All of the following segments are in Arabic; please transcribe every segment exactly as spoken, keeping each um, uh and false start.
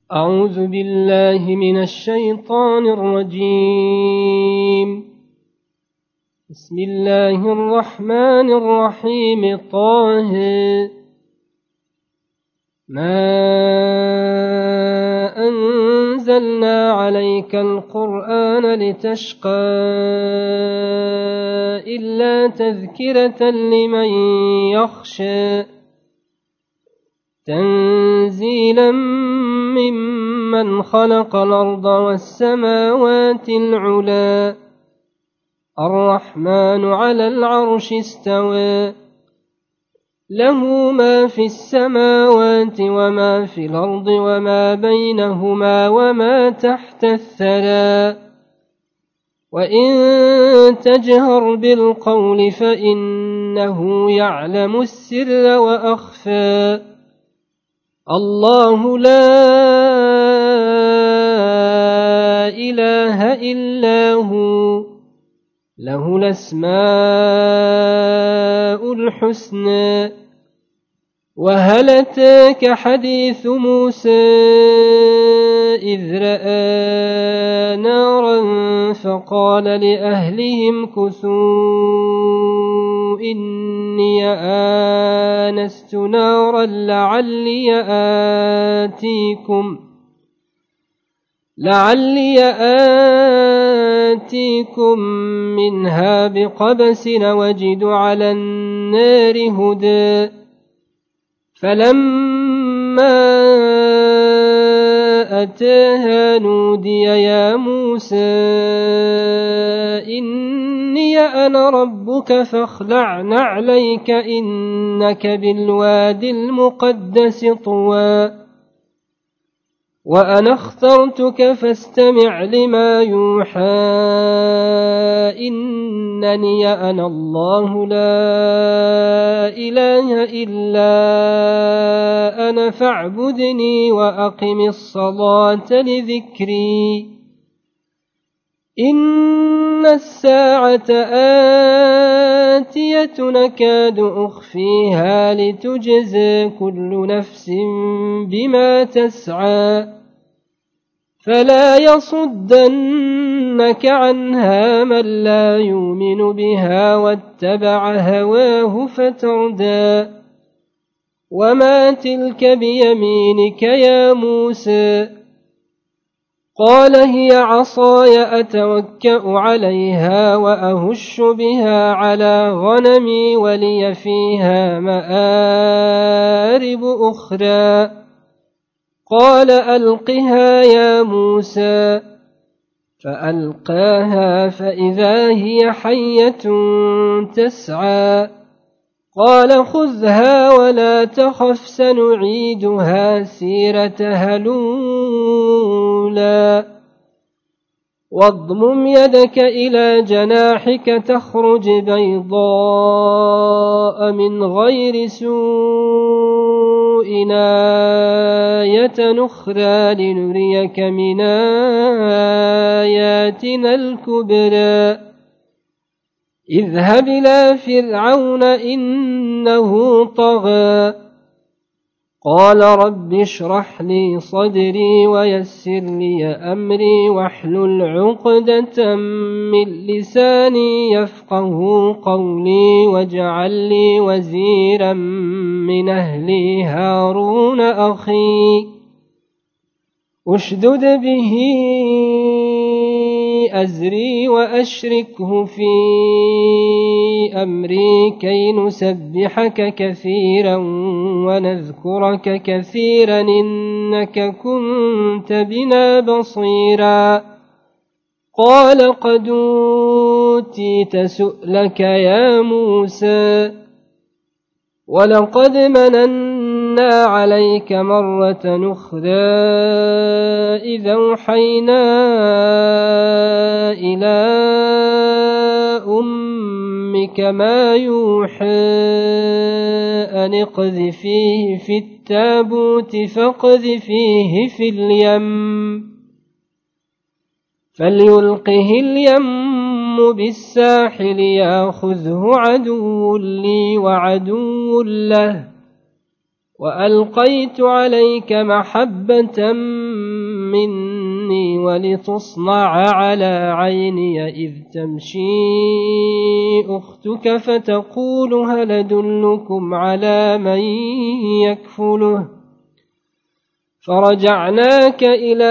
أعوذ بالله من الشيطان الرجيم. بسم الله الرحمن الرحيم. طه ما أنزلنا عليك القرآن لتشقى إلا تذكرة لمن يخشى تنزيلا ممن خلق الأرض والسماوات العلى الرحمن على العرش استوى له ما في السماوات وما في الأرض وما بينهما وما تحت الثرى وإن تجهر بالقول فإنه يعلم السر وأخفى الله لا إله إلا هو له الأسماء الحسنى. وهل أتاك حديث موسى إذ رأى نارا فقال لأهلهم كثوا إني آنست نارا لعلي آتيكم لعلي آتيكم منها بقبس وجد على النار هدى فلما أتاها نودي يا موسى إني أنا ربك فاخلع نعليك إنك بالواد المقدس طوى وأنا اخترتك فاستمع لما يوحى إنني أنا الله لا إله إلا أنا فاعبدني وأقم الصلاة لذكري إن الساعة آتية نكاد أخفيها لتجزى كل نفس بما تسعى فلا يصدنك عنها من لا يؤمن بها واتبع هواه فتردى وما تلك بيمينك يا موسى قال هي عصاي أتوكأ عليها وأهش بها على غنمي ولي فيها مآرب أخرى قال ألقها يا موسى فألقاها فإذا هي حية تسعى قال خذها ولا تخف سنعيدها سيرتها الأولى واضمم يدك إلى جناحك تخرج بيضاء من غير سوء آية أخرى لنريك من آياتنا الكبرى اذهب إلى فرعون إنه طغى قال رب اشرح لي صدري ويسر لي أمري واحلل عقدة من لساني يفقه قولي واجعل لي وزيرا من أهلي هارون أخي اشدد به أزري وأشركه في أمري كي نسبحك كثيرا ونذكرك كثيرا إنك كنت بنا بصيرا قال قد أوتيت سؤلك يا موسى ولقد مننا عليك مرة أخرى إذا أوحينا إلى أمك ما يوحى أن اقذفيه في التابوت فاقذفيه في اليم فليلقه اليم بالساحل ياخذه عدو لي وعدو له وألقيت عليك محبة مني ولتصنع على عيني إذ تمشي أختك فتقول هل أدلكم على من يكفله فرجعناك إلى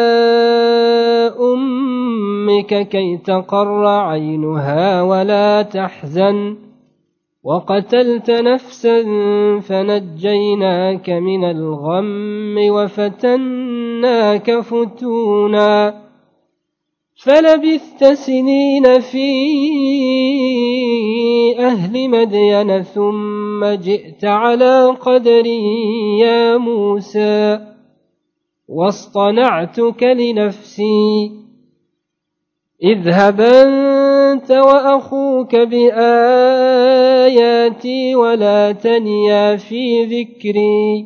أمك كي تقر عينها ولا تحزن وقتلت نفسا فنجيناك من الغم وفتناك فتونا فلبثت سنين في أهل مدين ثم جئت على قدري يا موسى واصطنعتك لنفسي اذهب أنت وأخوك بآياتي ولا تنيا في ذكري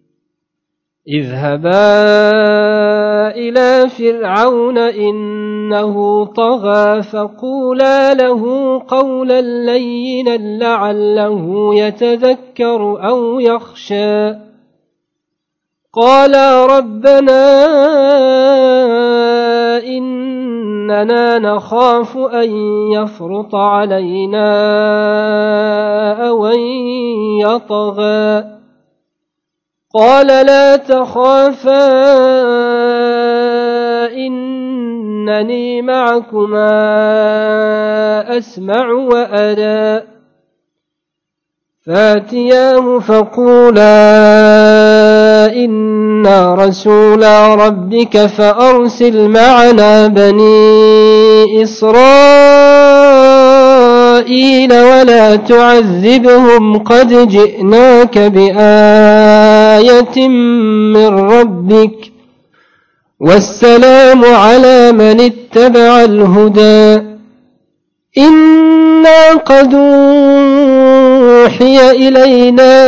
اذهبا إلى فرعون إنه طغى فقولا له قولا لينا لعله يتذكر أو يخشى قالا ربنا إننا نخاف أن يفرط علينا أو أن يطغى قال لا تخافا إنني معكما أسمع وأرى فاتياه فقولا إنا رسولا ربك فأرسل معنا بني إسرائيل ولا تعذبهم قد جئناك بآية من ربك والسلام على من اتبع الهدى إنا قد أوحي إلينا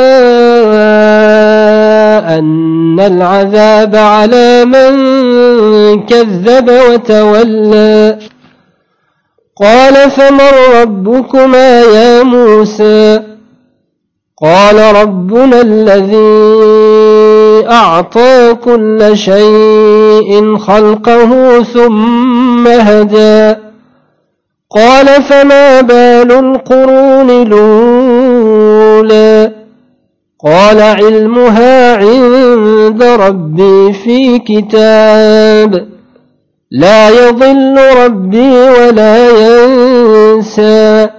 أن العذاب على من كذب وتولى قال فمن ربكما يا موسى قال ربنا الذي أعطى كل شيء خلقه ثم هدى قال فما بال القرون الأولى قال علمها عند ربي في كتاب لا يضل ربي ولا ينسى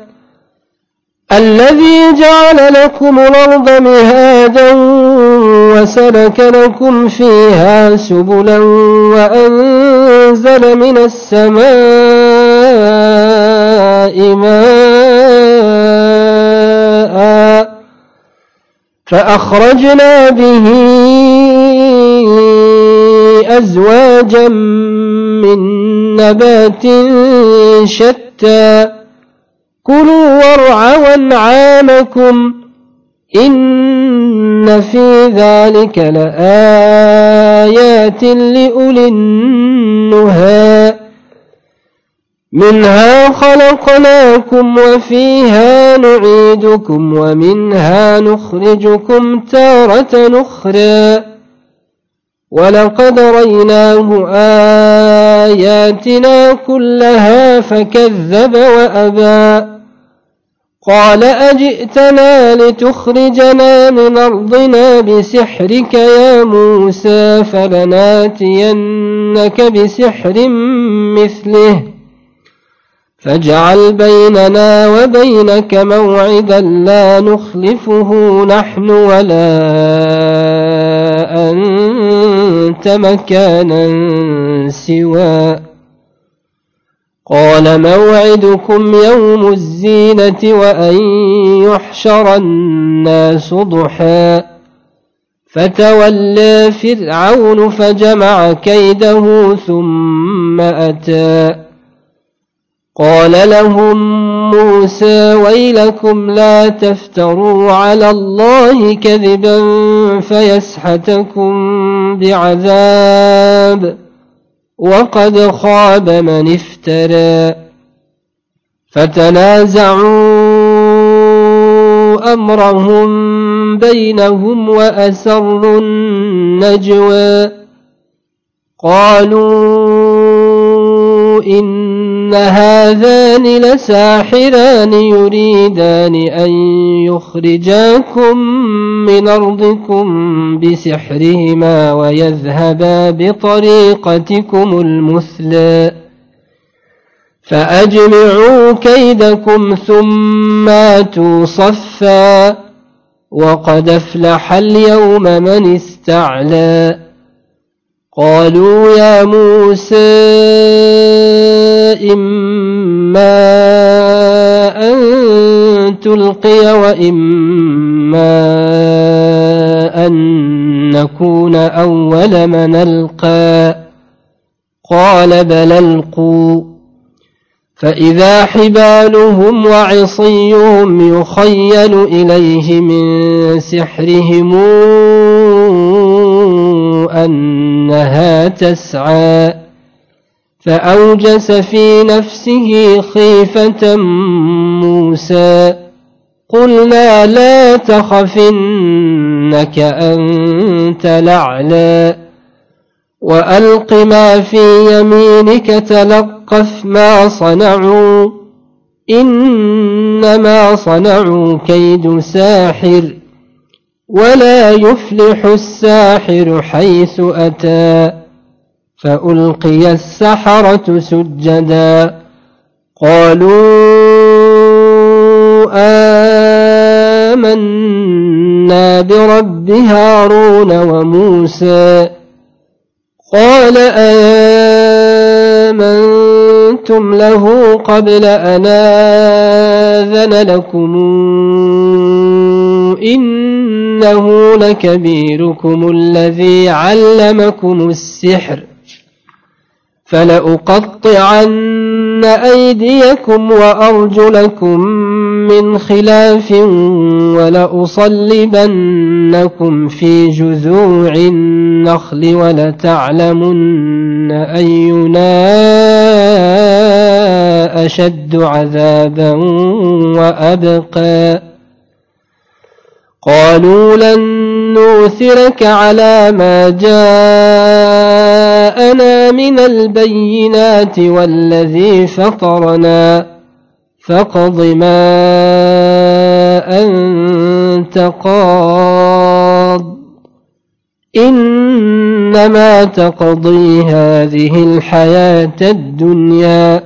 الذي جعل لكم الأرض مهادا وسلك لكم فيها سبلا وأنزل من السماء ماء فأخرجنا به أزواجا من نبات شتى كلوا وارعوا أنعامكم إن في ذلك لآيات لأولي النهى منها خلقناكم وفيها نعيدكم ومنها نخرجكم تارة أخرى ولقد ريناه آياتنا كلها فكذب وأبى قال أجئتنا لتخرجنا من أرضنا بسحرك يا موسى فلناتينك بسحر مثله فاجعل بيننا وبينك موعدا لا نخلفه نحن ولا أنت مكانا سوى قال موعدكم يوم الزينة وأن يحشر الناس ضحى فتولى فرعون فجمع كيده ثم أتى قال لهم موسى ويلكم لا تفتروا على الله كذبا فيسحتكم بعذاب وقد خاب من افترى فتنازعوا أمرهم بينهم وأسروا النجوى قالوا إن هذان لساحران يريدان أن يخرجاكم من أرضكم بسحرهما ويذهبا بطريقتكم المثلى فأجمعوا كيدكم ثم آتوا صفا وقد أفلح اليوم من استعلى قالوا يا موسى إما أن تلقي وإما أن نكون أول من ألقى قال بل ألقوا فإذا حبالهم وعصيهم يخيل إليه من سحرهم أنها تسعى فأوجس في نفسه خيفة موسى قلنا لا تخف إنك أنت الأعلى وألق ما في يمينك تلقف ما صنعوا إنما صنعوا كيد ساحر ولا يفلح الساحر حيث أتى فألقي السحرة سجدا قالوا آمنا برب هارون وموسى قال آمنتم له قبل أن آذن لكم إنه لكبيركم الذي علمكم السحر فلأقطعن أيديكم وأرجلكم من خلاف ولأصلبنكم في جذوع النخل ولتعلمن أينا أشد عذابا وأبقى قالوا لن نؤثرك على ما جاءنا من البينات والذي فطرنا فاقض ما أنت قاض إنما تقضي هذه الحياة الدنيا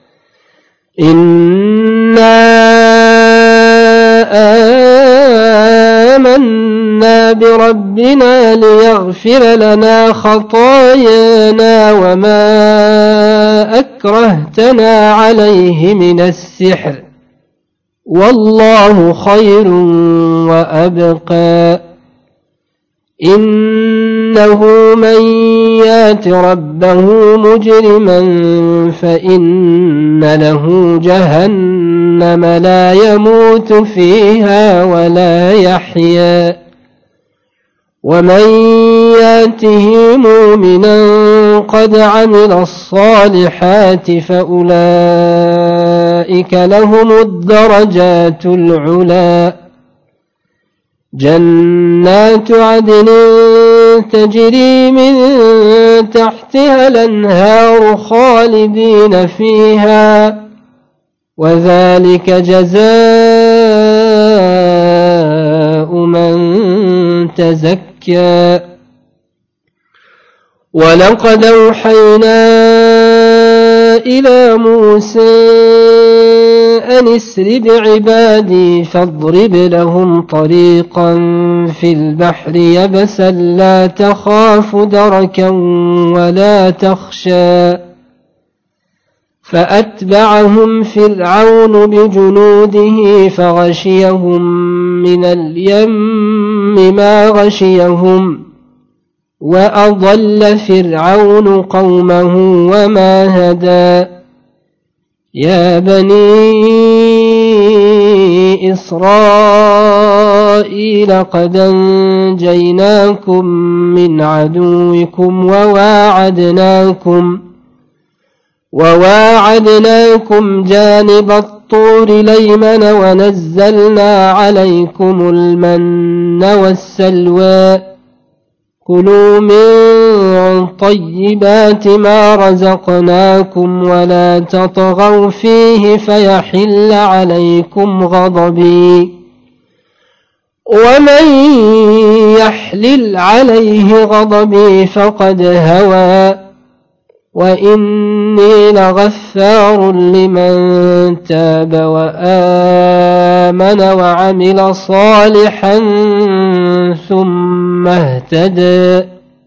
إنا آمنا بربنا ليغفر لنا خطايانا وما أكرهتنا عليه من السحر والله خير وأبقى إنه من يات ربه مجرما فإن له جهنم لا يموت فيها ولا يحيا ومن ياته مؤمنا قد عمل الصالحات فأولئك لهم الدرجات العلى جنات عدن تجري من تحتها الأنهار خالدين فيها وذلك جزاء من تزكى ولقد أوحينا إلى موسى أن اسر بعبادي فاضرب لهم طريقا في البحر يبسا لا تخاف دركا ولا تخشى فأتبعهم فرعون بجنوده فغشيهم من اليم ما غشيهم وأضل فرعون قومه وما هدى يا بني إسرائيل قد أنجيناكم من عدوكم وواعدناكم وواعدناكم جانب الطور الطور الأيمن ونزلنا عليكم المن والسلوى كلوا من طيبات ما رزقناكم ولا تطغوا فيه فيحل عليكم غضبي ومن يحلل عليه غضبي فقد هوى وإني لغفار لمن تاب وآمن وعمل صالحا ثم اهتدى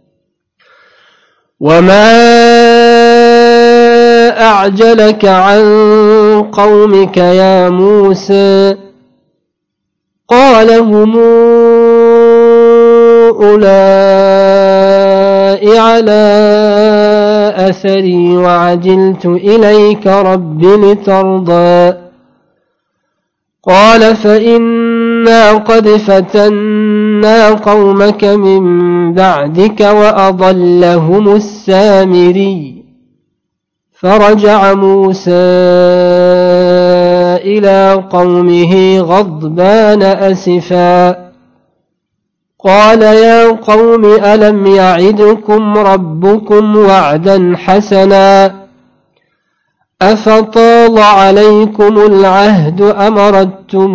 وما أعجلك عن قومك يا موسى قال هم أولئك على أثري وعجلت إليك رب لترضى قال فإنا قد فتنا قومك من بعدك وأضلهم السامري فرجع موسى إلى قومه غضبان أسفا قال يا قوم ألم يعدكم ربكم وعدا حسنا أفطال عليكم العهد أم أردتم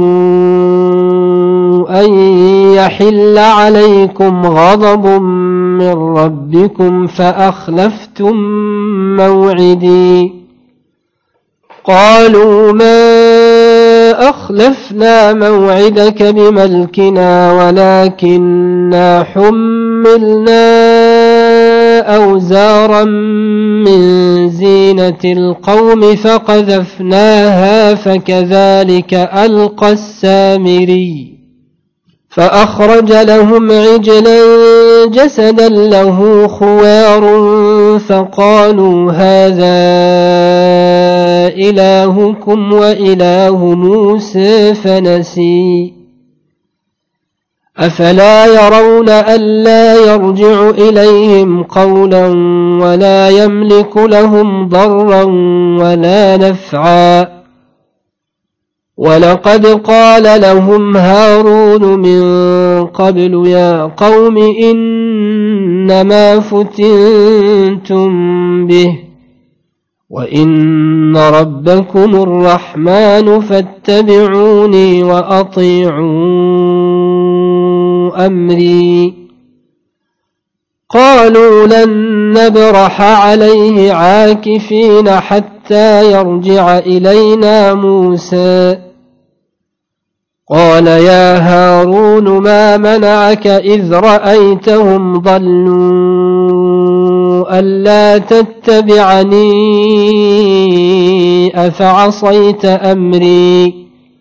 أن يحل عليكم غضب من ربكم فأخلفتم موعدي قالوا ما أخلفنا موعدك بملكنا ولكننا حملنا أوزارا من زينة القوم فقذفناها فكذلك ألقى السامري فأخرج لهم عجلا جسدا له خوار فقالوا هذا إلهكم وإله موسى فنسي أفلا يرون ألا يرجع إليهم قولا ولا يملك لهم ضرا ولا نفعا ولقد قال لهم هارون من قبل يا قوم إنما فتنتم به وإن ربكم الرحمن فاتبعوني وأطيعوا أمري قالوا لن نبرح عليه عاكفين حتى يرجع إلينا موسى قال يا هارون ما منعك إذ رأيتهم ضلوا ألا تتبعني أفعصيت أمري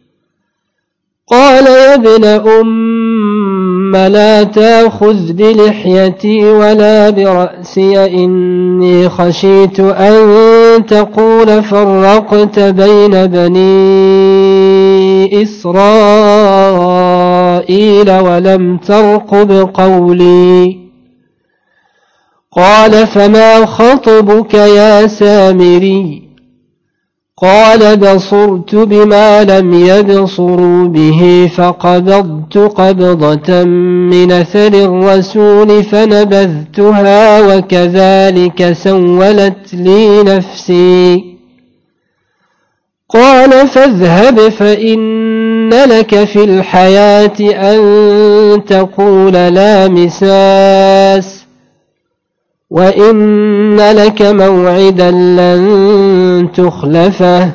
قال يا ابن أم لا تأخذ بلحيتي ولا برأسي إني خشيت أن تقول فرقت بين بني إسرائيل ولم ترقب قولي قال فما خطبك يا سامري قال بصرت بما لم يبصروا به فقبضت قبضة من أثر الرسول فنبذتها وكذلك سولت لي نفسي قال فاذهب فإن لك في الحياة أن تقول لا مساس وإن لك موعدا لن تخلفه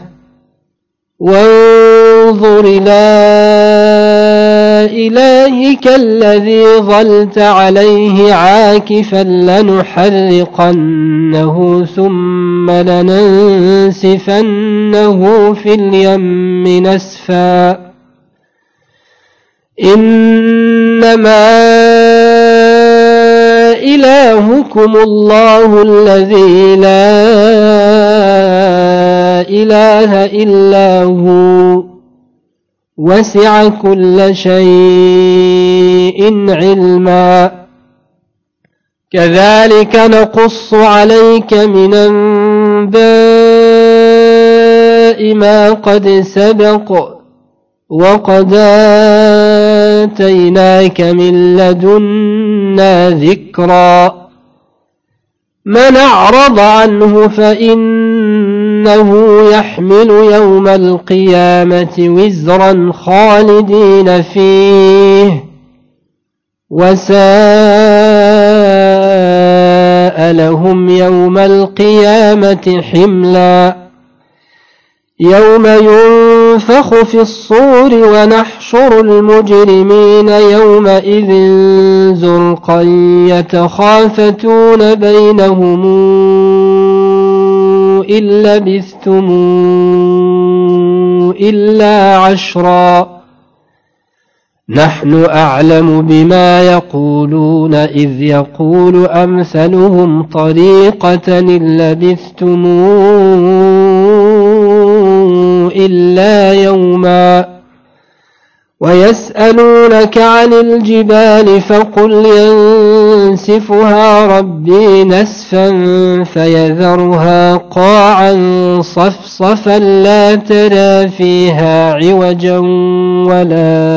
وانظر إلى إلهك الذي ظلت عليه عاكفا لنحرقنه ثم لننسفنه في اليم نسفا إنما إلهكم الله الذي لا إله إلا هو وسع كل شيء علما كذلك نقص عليك من أنباء النبأ ما قد سبق وقد آتيناك من لدنا ذكرا من أعرض عنه فإنه يحمل يوم القيامة وزرا خالدين فيه وساء لهم يوم القيامة حملا يوم ينفخ في الصور ونحشر المجرمين يومئذ زرقا يتخافتون بينهم إن لبثتم إلا عشرا نحن أعلم بما يقولون إذ يقول أمثلهم طريقة إن لبثتم إلا يوما ويسألونك عن الجبال فقل ينسفها ربي نسفا فيذرها قاعا صفصفا لا ترى فيها عوجا ولا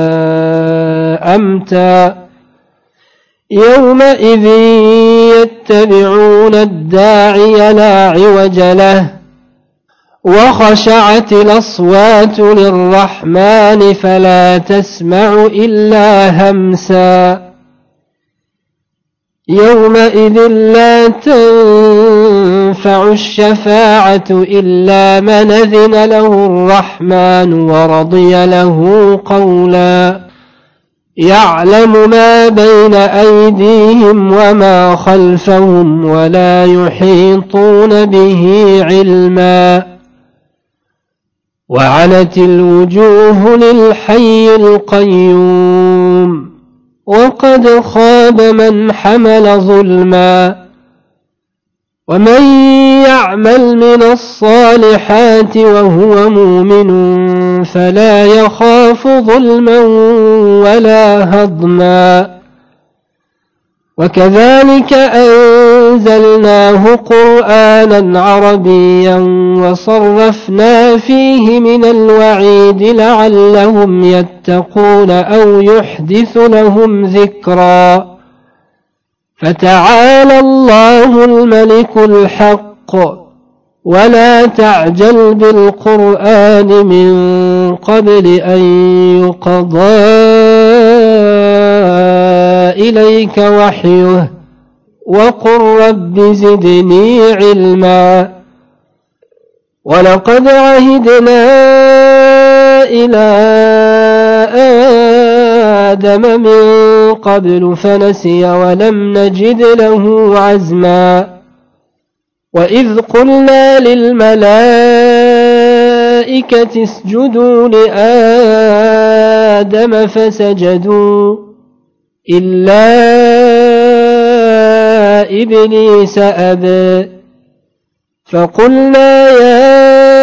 أمتا يومئذ يتبعون الداعي لا عوج له وخشعت الأصوات للرحمن فلا تسمع إلا همسا يومئذ لا تنفع الشفاعة إلا من أذن له الرحمن ورضي له قولا يعلم ما بين أيديهم وما خلفهم ولا يحيطون به علما وعنت الوجوه للحي القيوم وقد خاب من حمل ظلما ومن يعمل من الصالحات وهو مؤمن فلا يخاف ظلما ولا هضما وكذلك أنزلناه قرآنا عربيا وصرفنا فيه من الوعيد لعلهم يتقون أو يحدث لهم ذكرا فتعالى الله الملك الحق ولا تعجل بالقرآن من قبل أن يقضى إليك وحيه وقل رب زدني علما ولقد عهدنا إلى آدم من قبل فنسي ولم نجد له عزما وإذ قلنا للملائكة اسجدوا لآدم فسجدوا إلا إبليس أبى فقلنا يا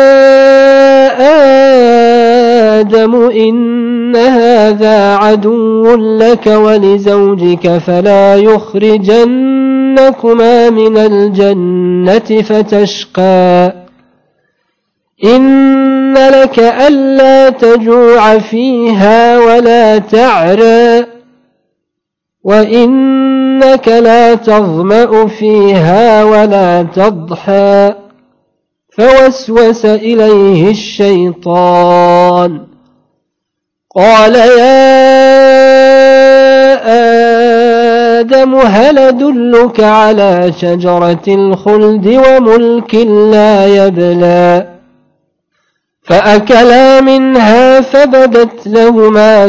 آدم إن هذا عدو لك ولزوجك فلا يخرجنكما من الجنة فتشقى إن لك ألا تجوع فيها ولا تعرى وإنك لا تظمأ فيها ولا تضحى فوسوس إليه الشيطان قال يا آدم هل أدلك على شجرة الخلد وملك لا يبلى فأكلا منها فبدت لهما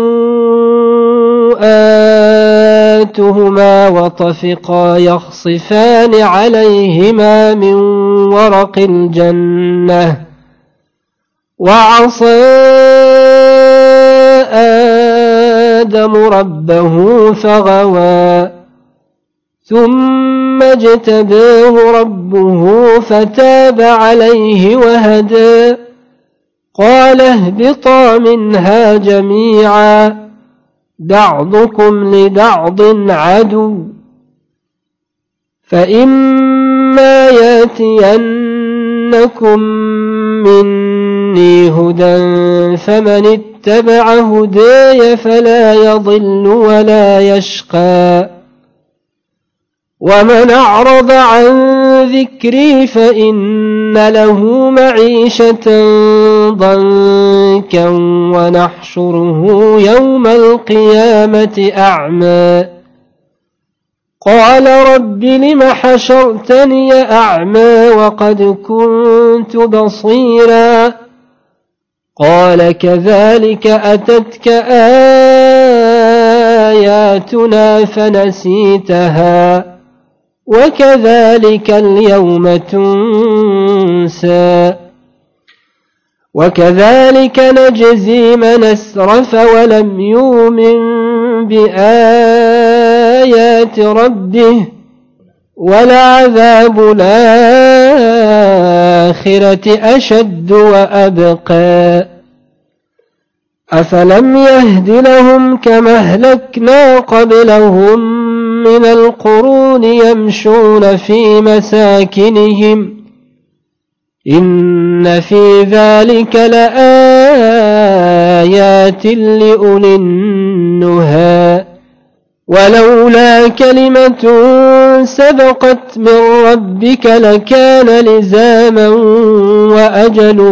سوآتهما وطفقا يخصفان عليهما من ورق الجنة وعصى آدم ربه فغوى ثم اجتباه ربه فتاب عليه وهدى قال اهبطا منها جميعا بعضكم لبعض عدو فإما ياتينكم يأتينكم مني هدى فمن اتبع هداي فلا يضل ولا يشقى ومن أعرض عن ذكري فإن له معيشة ضنكا ونحشره يوم القيامة أعمى قال رب لم حشرتني أعمى وقد كنت بصيرا قال كذلك أتتك آياتنا فنسيتها وكذلك اليوم تنسى وكذلك نجزي من أسرف ولم يؤمن بآيات ربه ولعذاب الآخرة أشد وأبقى أفلم يهد لهم كما أهلكنا قبلهم من القرون يمشون في مساكنهم إن في ذلك لآيات لأولي النهى ولولا كلمة سبقت من ربك لكان لزاما وأجل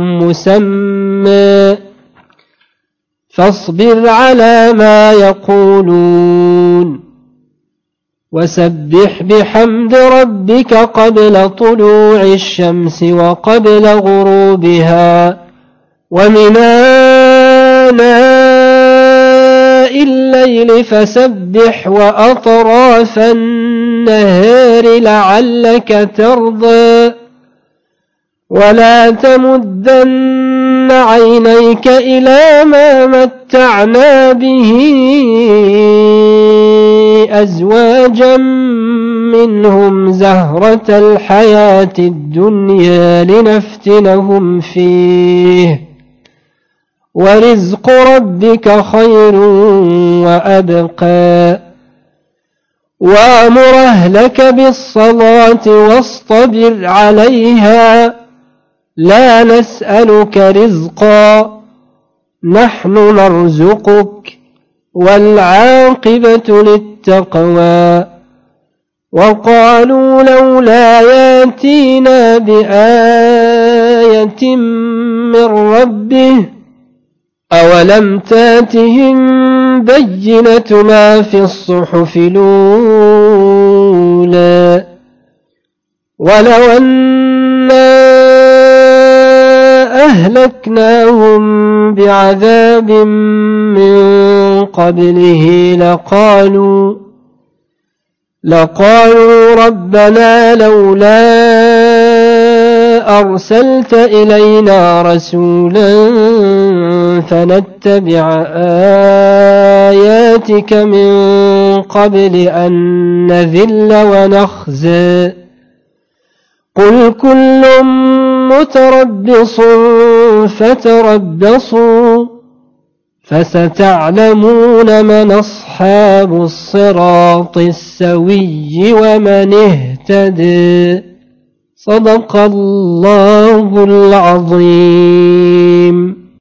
مسمى فاصبر على ما يقولون وسبح بحمد ربك قبل طلوع الشمس وقبل غروبها ومن آناء الليل فسبح وأطراف النهار لعلك ترضى ولا تمدن عينيك إلى ما متعنا به أزواجا منهم زهرة الحياة الدنيا لنفتنهم فيه ورزق ربك خير وأبقى وأمر أهلك بالصلاة واصطبر عليها لا نسألك رزقا نحن نرزقك والعاقبة للتقوى وقالوا لولا ياتينا بآية من ربه أولم تاتهم بينة ما في الصحف الأولى ولو أنا أهلكناهم بعذاب من قبله لقالوا لقالوا ربنا لولا أرسلت إلينا رسولا فنتبع آياتك من قبل أن نذل ونخزى قل كل متربص فتربصوا فستعلمون من أصحاب الصراط السوي ومن اهتدى صدق الله العظيم.